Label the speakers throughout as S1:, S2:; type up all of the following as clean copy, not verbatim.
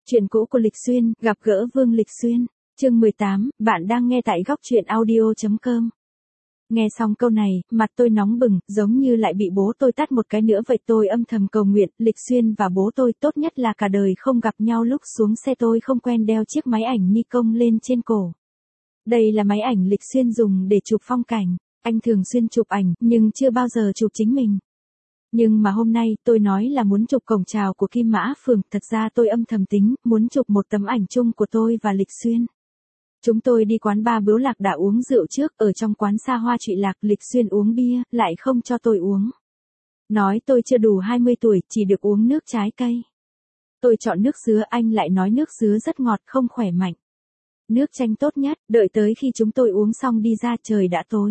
S1: Chuyện cũ của Lịch Xuyên, gặp gỡ Vương Lịch Xuyên. Chương 18, bạn đang nghe tại góc truyện audio.com. Nghe xong câu này, mặt tôi nóng bừng, giống như lại bị bố tôi tát một cái nữa vậy. Tôi âm thầm cầu nguyện, Lịch Xuyên và bố tôi tốt nhất là cả đời không gặp nhau. Lúc xuống xe tôi không quen đeo chiếc máy ảnh Nikon lên trên cổ. Đây là máy ảnh Lịch Xuyên dùng để chụp phong cảnh. Anh thường xuyên chụp ảnh, nhưng chưa bao giờ chụp chính mình. Nhưng mà hôm nay, tôi nói là muốn chụp cổng chào của Kim Mã Phường, thật ra tôi âm thầm tính, muốn chụp một tấm ảnh chung của tôi và Lịch Xuyên. Chúng tôi đi quán bar Bướu Lạc đã uống rượu trước, ở trong quán xa hoa Trụy Lạc, Lịch Xuyên uống bia, lại không cho tôi uống. Nói tôi chưa đủ 20 tuổi, chỉ được uống nước trái cây. Tôi chọn nước dứa, anh lại nói nước dứa rất ngọt, không khỏe mạnh. Nước chanh tốt nhất, đợi tới khi chúng tôi uống xong đi ra trời đã tối.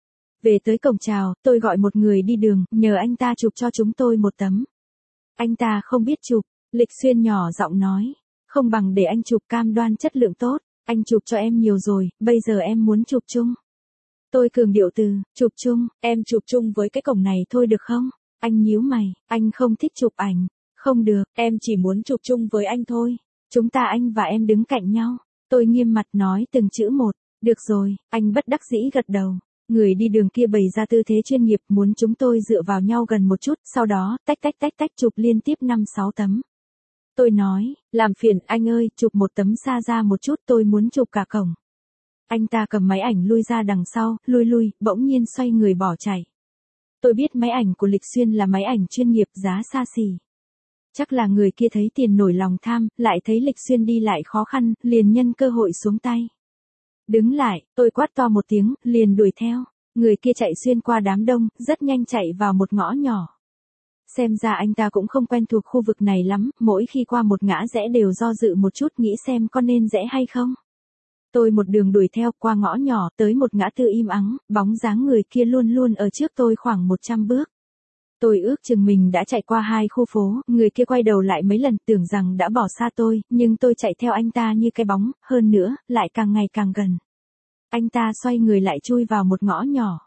S1: Về tới cổng chào, tôi gọi một người đi đường, nhờ anh ta chụp cho chúng tôi một tấm. Anh ta không biết chụp, Lịch Xuyên nhỏ giọng nói, không bằng để anh chụp, cam đoan chất lượng tốt, anh chụp cho em nhiều rồi, bây giờ em muốn chụp chung. Tôi cường điệu từ, chụp chung, em chụp chung với cái cổng này thôi được không? Anh nhíu mày, anh không thích chụp ảnh, không được, em chỉ muốn chụp chung với anh thôi. Chúng ta anh và em đứng cạnh nhau. Tôi nghiêm mặt nói từng chữ một, được rồi, anh bất đắc dĩ gật đầu. Người đi đường kia bày ra tư thế chuyên nghiệp, muốn chúng tôi dựa vào nhau gần một chút, sau đó, tách chụp liên tiếp 5-6 tấm. Tôi nói, làm phiền anh ơi, chụp một tấm xa ra một chút, tôi muốn chụp cả cổng. Anh ta cầm máy ảnh lui ra đằng sau, lui, bỗng nhiên xoay người bỏ chạy. Tôi biết máy ảnh của Lịch Xuyên là máy ảnh chuyên nghiệp, giá xa xỉ. Chắc là người kia thấy tiền nổi lòng tham, lại thấy Lịch Xuyên đi lại khó khăn, liền nhân cơ hội xuống tay. Đứng lại, tôi quát to một tiếng, liền đuổi theo. Người kia chạy xuyên qua đám đông, rất nhanh chạy vào một ngõ nhỏ. Xem ra anh ta cũng không quen thuộc khu vực này lắm, mỗi khi qua một ngã rẽ đều do dự một chút, nghĩ xem có nên rẽ hay không. Tôi một đường đuổi theo, qua ngõ nhỏ, tới một ngã tư im ắng, bóng dáng người kia luôn luôn ở trước tôi khoảng 100 bước. Tôi ước chừng mình đã chạy qua 2 khu phố, người kia quay đầu lại mấy lần, tưởng rằng đã bỏ xa tôi, nhưng tôi chạy theo anh ta như cái bóng, hơn nữa, lại càng ngày càng gần. Anh ta xoay người lại chui vào một ngõ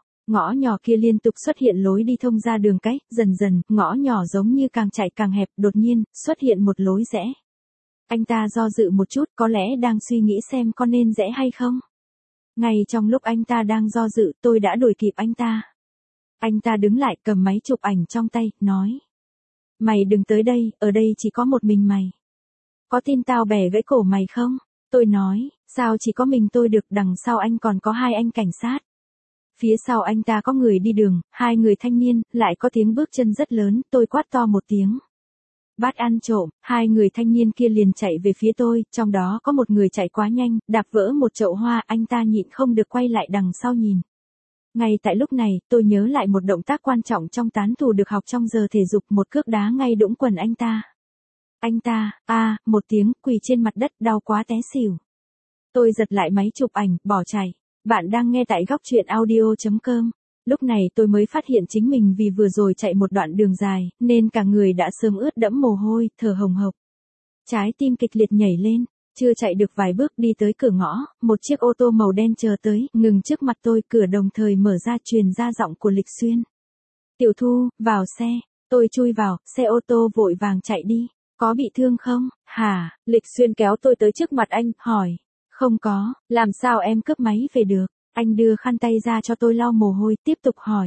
S1: nhỏ kia liên tục xuất hiện lối đi thông ra đường cái, dần, ngõ nhỏ giống như càng chạy càng hẹp, đột nhiên, xuất hiện một lối rẽ. Anh ta do dự một chút, có lẽ đang suy nghĩ xem có nên rẽ hay không. Ngay trong lúc anh ta đang do dự, tôi đã đuổi kịp anh ta. Anh ta đứng lại, cầm máy chụp ảnh trong tay, nói. Mày đừng tới đây, ở đây chỉ có một mình mày. Có tin tao bẻ gãy cổ mày không? Tôi nói, sao chỉ có mình tôi được, đằng sau anh còn có 2 anh cảnh sát. Phía sau anh ta có người đi đường, 2 người thanh niên, lại có tiếng bước chân rất lớn, tôi quát to một tiếng. Bắt ăn trộm, 2 người thanh niên kia liền chạy về phía tôi, trong đó có một người chạy quá nhanh, đạp vỡ một chậu hoa, anh ta nhịn không được quay lại đằng sau nhìn. Ngay tại lúc này, tôi nhớ lại một động tác quan trọng trong tán thủ được học trong giờ thể dục, một cước đá ngay đũng quần anh ta. Anh ta, một tiếng, quỳ trên mặt đất, đau quá té xỉu. Tôi giật lại máy chụp ảnh, bỏ chạy. Bạn đang nghe tại góc truyện audio.com. Lúc này tôi mới phát hiện chính mình vì vừa rồi chạy một đoạn đường dài, nên cả người đã sớm ướt đẫm mồ hôi, thở hồng hộc. Trái tim kịch liệt nhảy lên, chưa chạy được vài bước đi tới cửa ngõ, một chiếc ô tô màu đen chờ tới, ngừng trước mặt tôi, cửa đồng thời mở ra, truyền ra giọng của Lịch Xuyên. Tiểu Thu, vào xe. Tôi chui vào, xe ô tô vội vàng chạy đi. Có bị thương không? Hả? Lịch Xuyên kéo tôi tới trước mặt anh, hỏi. Không có, làm sao em cướp máy về được? Anh đưa khăn tay ra cho tôi lau mồ hôi, tiếp tục hỏi.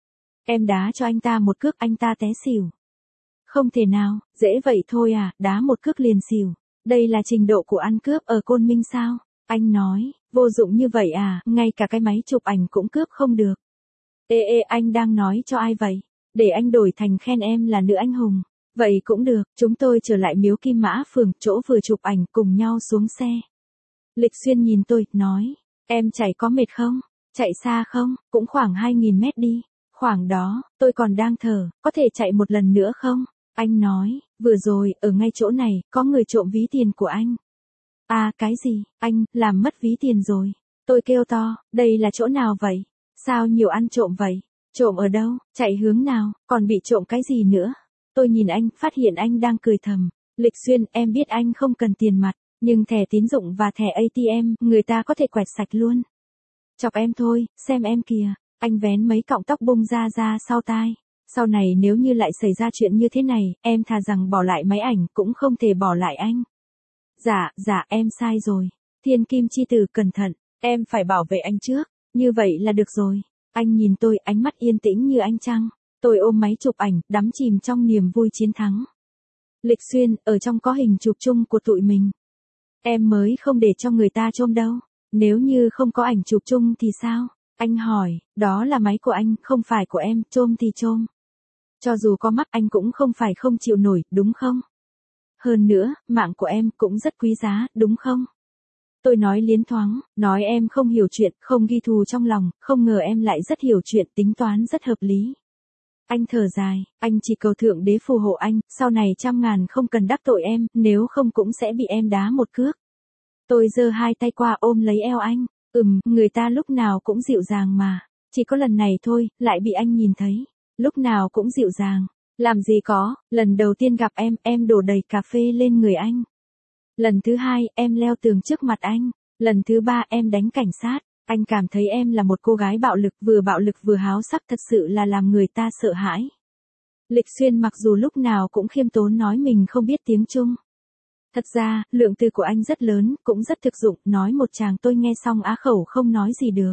S1: Em đá cho anh ta một cước, anh ta té xỉu. Không thể nào, dễ vậy thôi à, đá một cước liền xỉu. Đây là trình độ của ăn cướp ở Côn Minh sao? Anh nói, vô dụng như vậy à, ngay cả cái máy chụp ảnh cũng cướp không được. Ê, anh đang nói cho ai vậy? Để anh đổi thành khen em là nữ anh hùng. Vậy cũng được, chúng tôi trở lại miếu Kim Mã Phường, chỗ vừa chụp ảnh, cùng nhau xuống xe. Lịch Xuyên nhìn tôi, nói, em chạy có mệt không? Chạy xa không? Cũng khoảng 2.000 mét đi. Khoảng đó, tôi còn đang thở, có thể chạy một lần nữa không? Anh nói, vừa rồi, ở ngay chỗ này, có người trộm ví tiền của anh. Cái gì? Anh, làm mất ví tiền rồi. Tôi kêu to, đây là chỗ nào vậy? Sao nhiều ăn trộm vậy? Trộm ở đâu? Chạy hướng nào? Còn bị trộm cái gì nữa? Tôi nhìn anh, phát hiện anh đang cười thầm. Lịch Xuyên, em biết anh không cần tiền mặt, nhưng thẻ tín dụng và thẻ ATM, người ta có thể quẹt sạch luôn. Chọc em thôi, xem em kìa. Anh vén mấy cọng tóc bung ra sau tai. Sau này nếu như lại xảy ra chuyện như thế này, em thà rằng bỏ lại máy ảnh cũng không thể bỏ lại anh. Dạ, em sai rồi. Thiên kim chi tử cẩn thận, em phải bảo vệ anh trước. Như vậy là được rồi. Anh nhìn tôi, ánh mắt yên tĩnh như ánh trăng. Tôi ôm máy chụp ảnh, đắm chìm trong niềm vui chiến thắng. Lịch Xuyên, ở trong có hình chụp chung của tụi mình. Em mới không để cho người ta trông đâu. Nếu như không có ảnh chụp chung thì sao? Anh hỏi, đó là máy của anh, không phải của em, trôm thì trôm. Cho dù có mắt anh cũng không phải không chịu nổi, đúng không? Hơn nữa, mạng của em cũng rất quý giá, đúng không? Tôi nói liến thoáng, nói em không hiểu chuyện, không ghi thù trong lòng, không ngờ em lại rất hiểu chuyện, tính toán rất hợp lý. Anh thở dài, anh chỉ cầu Thượng Đế phù hộ anh, sau này trăm ngàn không cần đắc tội em, nếu không cũng sẽ bị em đá một cước. Tôi giơ hai tay qua ôm lấy eo anh, người ta lúc nào cũng dịu dàng mà, chỉ có lần này thôi, lại bị anh nhìn thấy, lúc nào cũng dịu dàng. Làm gì có, lần đầu tiên gặp em đổ đầy cà phê lên người anh. Lần thứ hai, em leo tường trước mặt anh. Lần thứ ba, em đánh cảnh sát. Anh cảm thấy em là một cô gái bạo lực vừa háo sắc, thật sự là làm người ta sợ hãi. Lịch Xuyên mặc dù lúc nào cũng khiêm tốn nói mình không biết tiếng Trung. Thật ra, lượng từ của anh rất lớn, cũng rất thực dụng, nói một tràng tôi nghe xong á khẩu không nói gì được.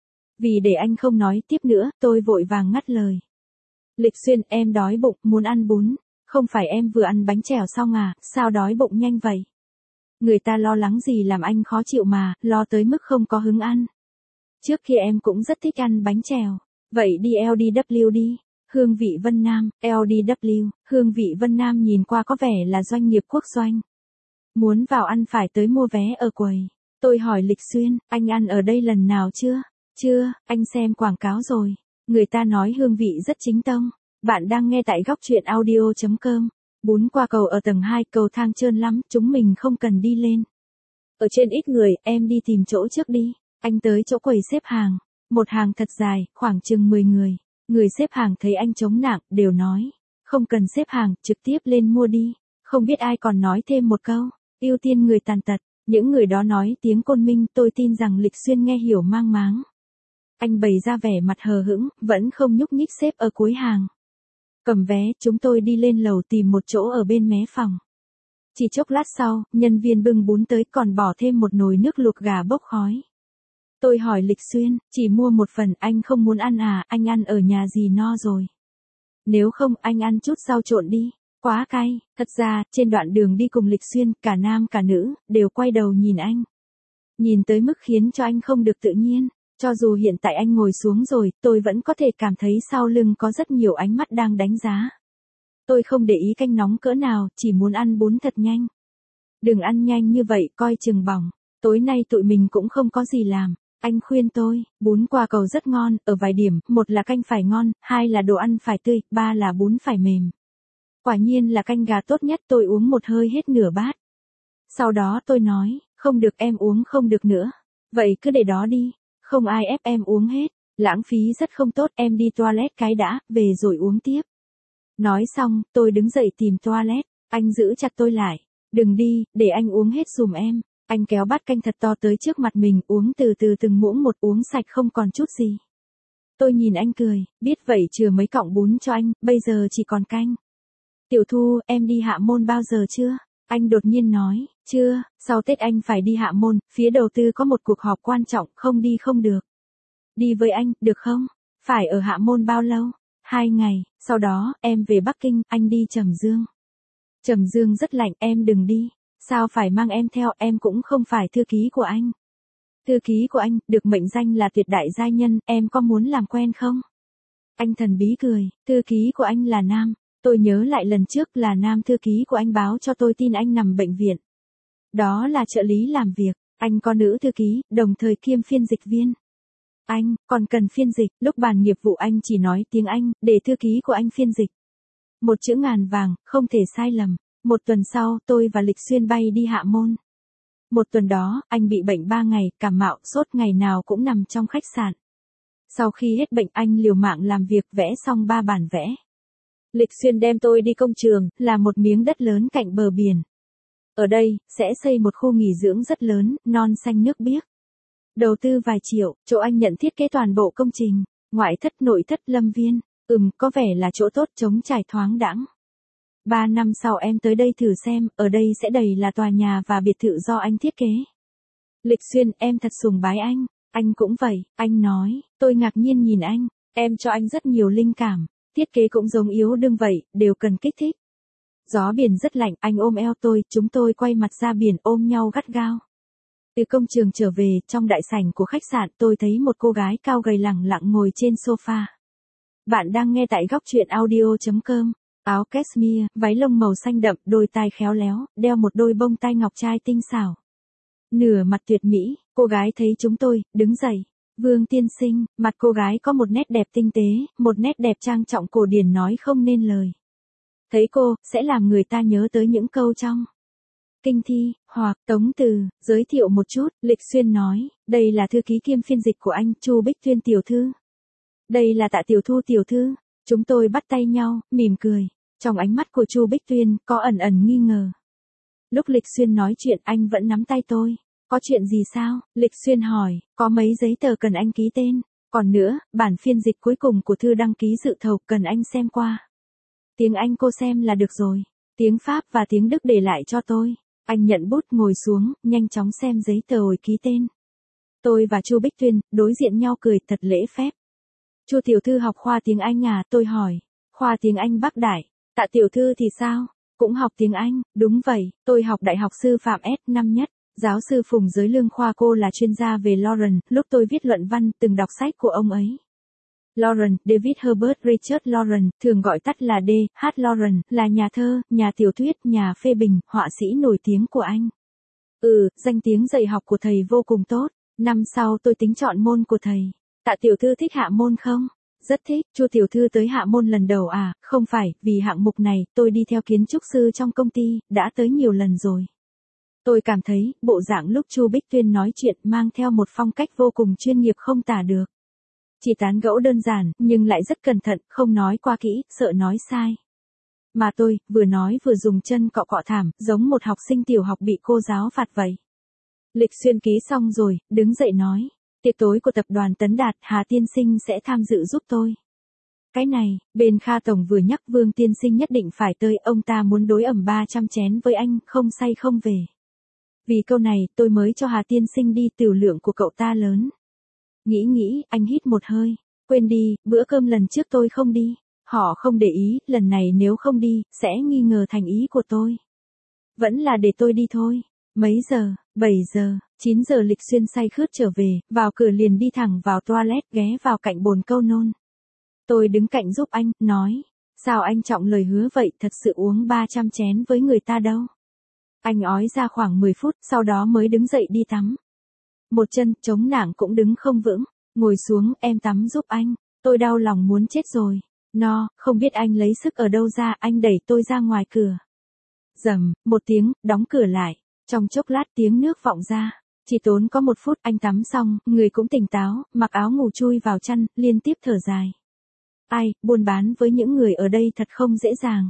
S1: Vì để anh không nói tiếp nữa, tôi vội vàng ngắt lời. Lịch Xuyên, em đói bụng, muốn ăn bún. Không phải em vừa ăn bánh chèo xong à, sao đói bụng nhanh vậy? Người ta lo lắng gì làm anh khó chịu mà, lo tới mức không có hứng ăn. Trước kia em cũng rất thích ăn bánh chèo. Vậy đi LDW đi. Hương vị Vân Nam, LDW, Hương vị Vân Nam nhìn qua có vẻ là doanh nghiệp quốc doanh. Muốn vào ăn phải tới mua vé ở quầy. Tôi hỏi Lịch Xuyên, anh ăn ở đây lần nào chưa? Chưa, anh xem quảng cáo rồi. Người ta nói hương vị rất chính tông. Bạn đang nghe tại góc truyện audio.com. Bún qua cầu ở tầng 2, cầu thang trơn lắm, chúng mình không cần đi lên. Ở trên ít người, em đi tìm chỗ trước đi. Anh tới chỗ quầy xếp hàng. Một hàng thật dài, khoảng chừng 10 người. Người xếp hàng thấy anh chống nặng, đều nói. Không cần xếp hàng, trực tiếp lên mua đi. Không biết ai còn nói thêm một câu. Ưu tiên người tàn tật. Những người đó nói tiếng Côn Minh, tôi tin rằng Lịch Xuyên nghe hiểu mang máng. Anh bày ra vẻ mặt hờ hững, vẫn không nhúc nhích xếp ở cuối hàng. Cầm vé, chúng tôi đi lên lầu tìm một chỗ ở bên mé phòng. Chỉ chốc lát sau, nhân viên bưng bún tới còn bỏ thêm một nồi nước luộc gà bốc khói. Tôi hỏi Lịch Xuyên, chỉ mua một phần, anh không muốn ăn à, anh ăn ở nhà gì no rồi. Nếu không, anh ăn chút rau trộn đi, quá cay. Thật ra, trên đoạn đường đi cùng Lịch Xuyên, cả nam cả nữ, đều quay đầu nhìn anh. Nhìn tới mức khiến cho anh không được tự nhiên. Cho dù hiện tại anh ngồi xuống rồi, tôi vẫn có thể cảm thấy sau lưng có rất nhiều ánh mắt đang đánh giá. Tôi không để ý canh nóng cỡ nào, chỉ muốn ăn bún thật nhanh. Đừng ăn nhanh như vậy, coi chừng bỏng. Tối nay tụi mình cũng không có gì làm. Anh khuyên tôi, bún qua cầu rất ngon, ở vài điểm, một là canh phải ngon, hai là đồ ăn phải tươi, ba là bún phải mềm. Quả nhiên là canh gà tốt nhất, tôi uống một hơi hết nửa bát. Sau đó tôi nói, không được em uống không được nữa. Vậy cứ để đó đi. Không ai ép em uống hết, lãng phí rất không tốt, em đi toilet cái đã, về rồi uống tiếp. Nói xong, tôi đứng dậy tìm toilet, anh giữ chặt tôi lại, đừng đi, để anh uống hết dùm em. Anh kéo bát canh thật to tới trước mặt mình, uống từ từ từng muỗng một, uống sạch không còn chút gì. Tôi nhìn anh cười, biết vậy chừa mấy cọng bún cho anh, bây giờ chỉ còn canh. Tiểu Thu, em đi Hạ Môn bao giờ chưa? Anh đột nhiên nói, chưa, sau Tết anh phải đi Hạ Môn, phía đầu tư có một cuộc họp quan trọng, không đi không được. Đi với anh, được không? Phải ở Hạ Môn bao lâu? 2 ngày, sau đó, em về Bắc Kinh, anh đi Trầm Dương. Trầm Dương rất lạnh, em đừng đi. Sao phải mang em theo, em cũng không phải thư ký của anh. Thư ký của anh, được mệnh danh là tuyệt đại giai nhân, em có muốn làm quen không? Anh thần bí cười, thư ký của anh là nam. Tôi nhớ lại lần trước là nam thư ký của anh báo cho tôi tin anh nằm bệnh viện. Đó là trợ lý làm việc, anh có nữ thư ký, đồng thời kiêm phiên dịch viên. Anh, còn cần phiên dịch, lúc bàn nghiệp vụ anh chỉ nói tiếng Anh, để thư ký của anh phiên dịch. Một chữ ngàn vàng, không thể sai lầm. Một tuần sau, tôi và Lịch Xuyên bay đi Hạ Môn. Một tuần đó, anh bị bệnh 3 ngày, cảm mạo, sốt ngày nào cũng nằm trong khách sạn. Sau khi hết bệnh anh liều mạng làm việc vẽ xong 3 bản vẽ. Lịch Xuyên đem tôi đi công trường, là một miếng đất lớn cạnh bờ biển. Ở đây, sẽ xây một khu nghỉ dưỡng rất lớn, non xanh nước biếc. Đầu tư vài triệu, chỗ anh nhận thiết kế toàn bộ công trình, ngoại thất nội thất lâm viên. Có vẻ là chỗ tốt, trống trải thoáng đãng. 3 năm sau em tới đây thử xem, ở đây sẽ đầy là tòa nhà và biệt thự do anh thiết kế. Lịch Xuyên, em thật sùng bái anh cũng vậy, anh nói, tôi ngạc nhiên nhìn anh, em cho anh rất nhiều linh cảm, thiết kế cũng giống yếu đương vậy, đều cần kích thích. Gió biển rất lạnh, anh ôm eo tôi, chúng tôi quay mặt ra biển ôm nhau gắt gao. Từ công trường trở về, trong đại sảnh của khách sạn tôi thấy một cô gái cao gầy lẳng lặng ngồi trên sofa. Bạn đang nghe tại góc truyện audio.com. Áo cashmere, váy lông màu xanh đậm, đôi tai khéo léo, đeo một đôi bông tai ngọc trai tinh xảo. Nửa mặt tuyệt mỹ, cô gái thấy chúng tôi, đứng dậy. Vương tiên sinh, mặt cô gái có một nét đẹp tinh tế, một nét đẹp trang trọng cổ điển nói không nên lời. Thấy cô, sẽ làm người ta nhớ tới những câu trong Kinh Thi, hoặc Tống Từ, giới thiệu một chút, Lịch Xuyên nói, đây là thư ký kiêm phiên dịch của anh, Chu Bích Tuyên tiểu thư. Đây là Tạ Tiểu Thu tiểu thư. Chúng tôi bắt tay nhau, mỉm cười. Trong ánh mắt của Chu Bích Tuyên, có ẩn ẩn nghi ngờ. Lúc Lịch Xuyên nói chuyện anh vẫn nắm tay tôi. Có chuyện gì sao? Lịch Xuyên hỏi, có mấy giấy tờ cần anh ký tên. Còn nữa, bản phiên dịch cuối cùng của thư đăng ký dự thầu cần anh xem qua. Tiếng Anh cô xem là được rồi. Tiếng Pháp và tiếng Đức để lại cho tôi. Anh nhận bút ngồi xuống, nhanh chóng xem giấy tờ rồi ký tên. Tôi và Chu Bích Tuyên, đối diện nhau cười thật lễ phép. Chu tiểu thư học khoa tiếng Anh à? Tôi hỏi. Khoa tiếng Anh Bắc Đại. Tạ tiểu thư thì sao? Cũng học tiếng Anh, đúng vậy, tôi học Đại học Sư phạm S năm nhất. Giáo sư Phùng Giới Lương khoa cô là chuyên gia về Lauren, lúc tôi viết luận văn từng đọc sách của ông ấy. Lauren, David Herbert Richard Lauren, thường gọi tắt là D.H. Lauren, là nhà thơ, nhà tiểu thuyết, nhà phê bình, họa sĩ nổi tiếng của Anh. Danh tiếng dạy học của thầy vô cùng tốt. Năm sau tôi tính chọn môn của thầy. Tạ tiểu thư thích hạ môn không? Rất thích. Chu tiểu thư tới hạ môn lần đầu à? Không phải, vì hạng mục này, tôi đi theo kiến trúc sư trong công ty, đã tới nhiều lần rồi. Tôi cảm thấy, bộ dạng lúc Chu Bích Tuyên nói chuyện mang theo một phong cách vô cùng chuyên nghiệp không tả được. Chỉ tán gẫu đơn giản, nhưng lại rất cẩn thận, không nói qua kỹ, sợ nói sai. Mà tôi, vừa nói vừa dùng chân cọ cọ thảm, giống một học sinh tiểu học bị cô giáo phạt vậy. Lịch Xuyên ký xong rồi, đứng dậy nói. Tiệc tối của tập đoàn Tấn Đạt, Hà tiên sinh sẽ tham dự giúp tôi. Cái này, bên Kha Tổng vừa nhắc Vương tiên sinh nhất định phải tới, ông ta muốn đối ẩm 300 chén với anh, không say không về. Vì câu này, tôi mới cho Hà tiên sinh đi, tiểu lượng của cậu ta lớn. Nghĩ, anh hít một hơi. Quên đi, bữa cơm lần trước tôi không đi. Họ không để ý, lần này nếu không đi, sẽ nghi ngờ thành ý của tôi. Vẫn là để tôi đi thôi. Mấy giờ? 7 giờ, 9 giờ Lịch Xuyên say khướt trở về, vào cửa liền đi thẳng vào toilet, ghé vào cạnh bồn câu nôn. Tôi đứng cạnh giúp anh, nói. Sao anh trọng lời hứa vậy, thật sự uống 300 chén với người ta đâu. Anh ói ra khoảng 10 phút, sau đó mới đứng dậy đi tắm. Một chân, chống nạng cũng đứng không vững. Ngồi xuống, em tắm giúp anh. Tôi đau lòng muốn chết rồi. Không biết anh lấy sức ở đâu ra, anh đẩy tôi ra ngoài cửa. Rầm, một tiếng, đóng cửa lại. Trong chốc lát tiếng nước vọng ra. Chỉ tốn có 1 phút, anh tắm xong, người cũng tỉnh táo, mặc áo ngủ chui vào chăn, liên tiếp thở dài. Ai, buôn bán với những người ở đây thật không dễ dàng.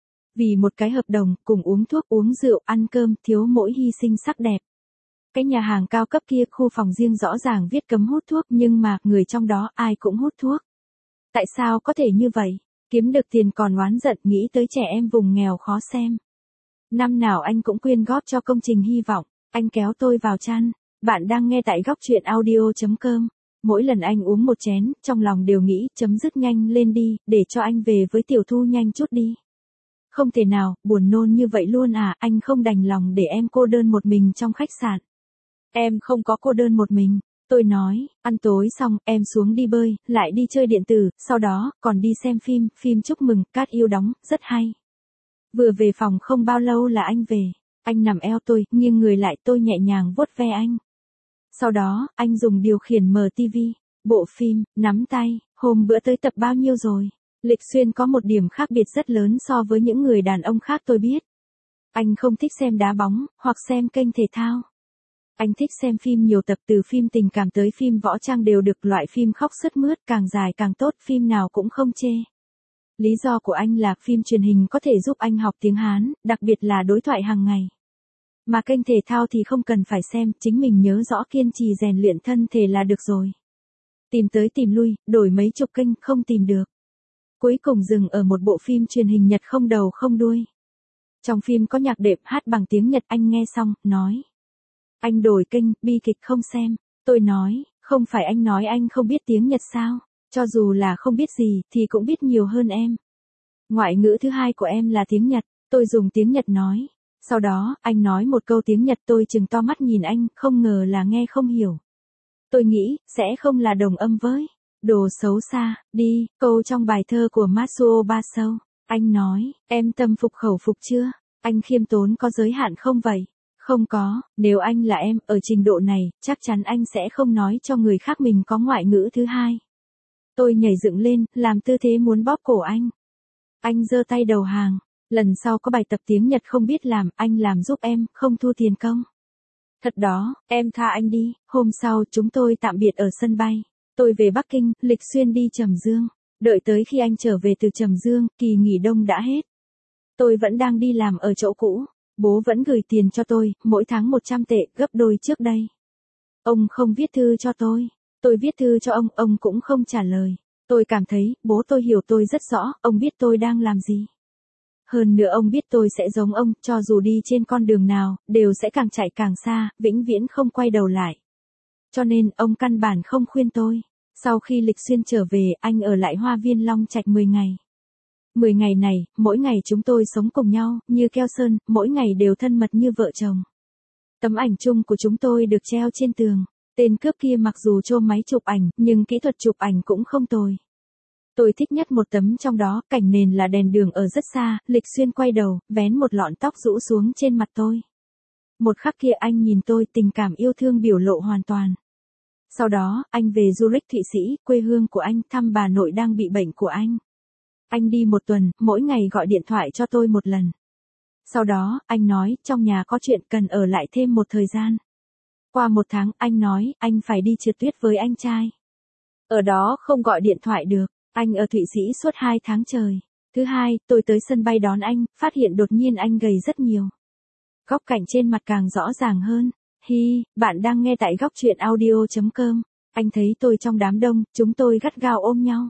S1: Vì một cái hợp đồng, cùng uống thuốc uống rượu, ăn cơm, thiếu mỗi hy sinh sắc đẹp. Cái nhà hàng cao cấp kia, khu phòng riêng rõ ràng viết cấm hút thuốc, nhưng mà, người trong đó ai cũng hút thuốc. Tại sao có thể như vậy? Kiếm được tiền còn oán giận, nghĩ tới trẻ em vùng nghèo khó xem. Năm nào anh cũng quyên góp cho công trình hy vọng. Anh kéo tôi vào chăn. Bạn đang nghe tại góc truyện audio.com. Mỗi lần anh uống một chén, trong lòng đều nghĩ, chấm dứt nhanh lên đi, để cho anh về với Tiểu Thu nhanh chút đi. Không thể nào, buồn nôn như vậy luôn à, anh không đành lòng để em cô đơn một mình trong khách sạn. Em không có cô đơn một mình. Tôi nói, ăn tối xong, em xuống đi bơi, lại đi chơi điện tử, sau đó, còn đi xem phim chúc mừng, Cát Yêu đóng, rất hay. Vừa về phòng không bao lâu là anh về. Anh nằm eo tôi, nghiêng người lại, tôi nhẹ nhàng vuốt ve anh. Sau đó, anh dùng điều khiển mở tivi, bộ phim, nắm tay, hôm bữa tới tập bao nhiêu rồi. Lịch Xuyên có một điểm khác biệt rất lớn so với những người đàn ông khác tôi biết. Anh không thích xem đá bóng, hoặc xem kênh thể thao. Anh thích xem phim nhiều tập, từ phim tình cảm tới phim võ trang đều được, loại phim khóc sướt mướt, càng dài càng tốt, phim nào cũng không chê. Lý do của anh là phim truyền hình có thể giúp anh học tiếng Hán, đặc biệt là đối thoại hàng ngày. Mà kênh thể thao thì không cần phải xem, chính mình nhớ rõ kiên trì rèn luyện thân thể là được rồi. Tìm tới tìm lui, đổi mấy chục kênh, không tìm được. cuối cùng dừng ở một bộ phim truyền hình Nhật không đầu không đuôi. Trong phim có nhạc đệm hát bằng tiếng Nhật, anh nghe xong, nói. Anh đổi kênh, bi kịch không xem. Tôi nói, không phải anh nói anh không biết tiếng Nhật sao? Cho dù là không biết gì, thì cũng biết nhiều hơn em. Ngoại ngữ thứ hai của em là tiếng Nhật, tôi dùng tiếng Nhật nói. Sau đó, anh nói một câu tiếng Nhật, tôi trừng to mắt nhìn anh, không ngờ là nghe không hiểu. Tôi nghĩ, sẽ không là đồng âm với. Đồ xấu xa, đi, câu trong bài thơ của Matsuo Basho. Anh nói, em tâm phục khẩu phục chưa? Anh khiêm tốn có giới hạn không vậy? Không có, nếu anh là em, ở trình độ này, chắc chắn anh sẽ không nói cho người khác mình có ngoại ngữ thứ hai. Tôi nhảy dựng lên, làm tư thế muốn bóp cổ anh. Anh giơ tay đầu hàng. Lần sau có bài tập tiếng Nhật không biết làm, anh làm giúp em, không thu tiền công. Thật đó, em tha anh đi. Hôm sau chúng tôi tạm biệt ở sân bay. Tôi về Bắc Kinh, Lịch Xuyên đi Trầm Dương. Đợi tới khi anh trở về từ Trầm Dương, kỳ nghỉ đông đã hết. Tôi vẫn đang đi làm ở chỗ cũ. Bố vẫn gửi tiền cho tôi, mỗi tháng 100 tệ, gấp đôi trước đây. Ông không viết thư cho tôi. Tôi viết thư cho ông cũng không trả lời. Tôi cảm thấy, bố tôi hiểu tôi rất rõ, ông biết tôi đang làm gì. Hơn nữa ông biết tôi sẽ giống ông, cho dù đi trên con đường nào, đều sẽ càng chạy càng xa, vĩnh viễn không quay đầu lại. Cho nên, ông căn bản không khuyên tôi. Sau khi Lịch Xuyên trở về, anh ở lại Hoa Viên Long Trạch 10 ngày. 10 ngày này, mỗi ngày chúng tôi sống cùng nhau, như keo sơn, mỗi ngày đều thân mật như vợ chồng. Tấm ảnh chung của chúng tôi được treo trên tường. Tên cướp kia mặc dù trô máy chụp ảnh, nhưng kỹ thuật chụp ảnh cũng không tồi. Tôi thích nhất một tấm trong đó, cảnh nền là đèn đường ở rất xa, Lịch Xuyên quay đầu, vén một lọn tóc rũ xuống trên mặt tôi. Một khắc kia anh nhìn tôi, tình cảm yêu thương biểu lộ hoàn toàn. Sau đó, anh về Zurich Thụy Sĩ, quê hương của anh, thăm bà nội đang bị bệnh của anh. Anh đi một tuần, mỗi ngày gọi điện thoại cho tôi một lần. Sau đó, anh nói, trong nhà có chuyện cần ở lại thêm một thời gian. Qua 1 tháng, anh nói, anh phải đi trượt tuyết với anh trai. Ở đó không gọi điện thoại được, anh ở Thụy Sĩ suốt 2 tháng trời. Thứ hai, tôi tới sân bay đón anh, phát hiện đột nhiên anh gầy rất nhiều. Góc cạnh trên mặt càng rõ ràng hơn. Hi, bạn đang nghe tại góc truyện audio.com. Anh thấy tôi trong đám đông, chúng tôi gắt gao ôm nhau.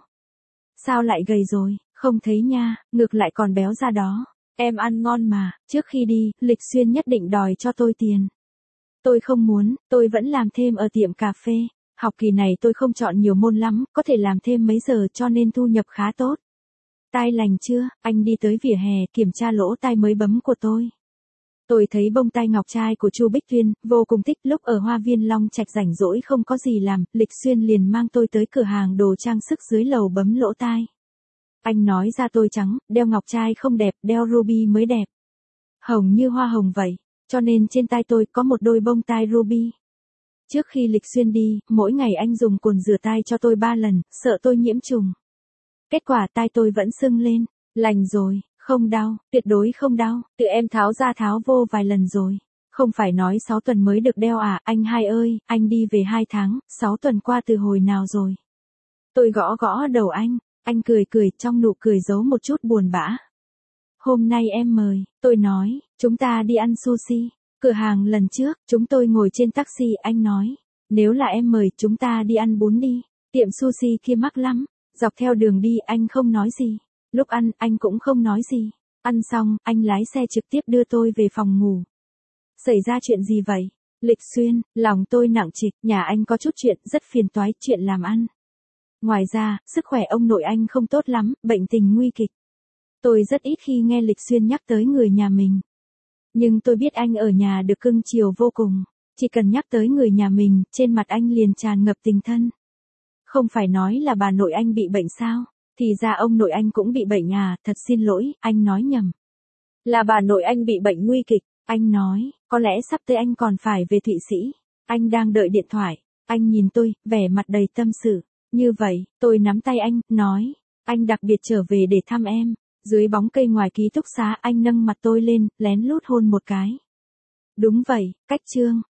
S1: Sao lại gầy rồi, không thấy nha, ngược lại còn béo ra đó. Em ăn ngon mà, trước khi đi, Lịch Xuyên nhất định đòi cho tôi tiền. Tôi không muốn, tôi vẫn làm thêm ở tiệm cà phê. Học kỳ này tôi không chọn nhiều môn lắm, có thể làm thêm mấy giờ cho nên thu nhập khá tốt. Tai lành chưa, anh đi tới vỉa hè kiểm tra lỗ tai mới bấm của tôi. Tôi thấy bông tai ngọc trai của Chu Bích Tuyên, vô cùng thích. Lúc ở Hoa Viên Long Trạch rảnh rỗi không có gì làm, Lịch Xuyên liền mang tôi tới cửa hàng đồ trang sức dưới lầu bấm lỗ tai. Anh nói da tôi trắng, đeo ngọc trai không đẹp, đeo ruby mới đẹp. Hồng như hoa hồng vậy, cho nên trên tai tôi có một đôi bông tai ruby. Trước khi Lịch Xuyên đi, mỗi ngày anh dùng cồn rửa tai cho tôi 3 lần, sợ tôi nhiễm trùng. Kết quả tai tôi vẫn sưng lên. Lành rồi, không đau, tuyệt đối không đau, tự em tháo ra tháo vô vài lần rồi. Không phải nói 6 tuần mới được đeo à, anh hai ơi, anh đi về 2 tháng, 6 tuần qua từ hồi nào rồi? Tôi gõ gõ đầu anh cười cười, trong nụ cười giấu một chút buồn bã. Hôm nay em mời, tôi nói, chúng ta đi ăn sushi. Cửa hàng lần trước, chúng tôi ngồi trên taxi, anh nói, nếu là em mời, chúng ta đi ăn bún đi. Tiệm sushi kia mắc lắm. Dọc theo đường đi, anh không nói gì. Lúc ăn, anh cũng không nói gì. Ăn xong, anh lái xe trực tiếp đưa tôi về phòng ngủ. Xảy ra chuyện gì vậy? Lịch Xuyên, lòng tôi nặng trịch, nhà anh có chút chuyện, rất phiền toái, chuyện làm ăn. Ngoài ra, sức khỏe ông nội anh không tốt lắm, bệnh tình nguy kịch. Tôi rất ít khi nghe Lịch Xuyên nhắc tới người nhà mình. Nhưng tôi biết anh ở nhà được cưng chiều vô cùng. Chỉ cần nhắc tới người nhà mình, trên mặt anh liền tràn ngập tình thân. Không phải nói là bà nội anh bị bệnh sao? Thì ra ông nội anh cũng bị bệnh à, thật xin lỗi, anh nói nhầm. Là bà nội anh bị bệnh nguy kịch, anh nói, có lẽ sắp tới anh còn phải về Thụy Sĩ. Anh đang đợi điện thoại, anh nhìn tôi, vẻ mặt đầy tâm sự. Như vậy, tôi nắm tay anh, nói, anh đặc biệt trở về để thăm em. Dưới bóng cây ngoài ký túc xá, anh nâng mặt tôi lên, lén lút hôn một cái. Đúng vậy, cách chương.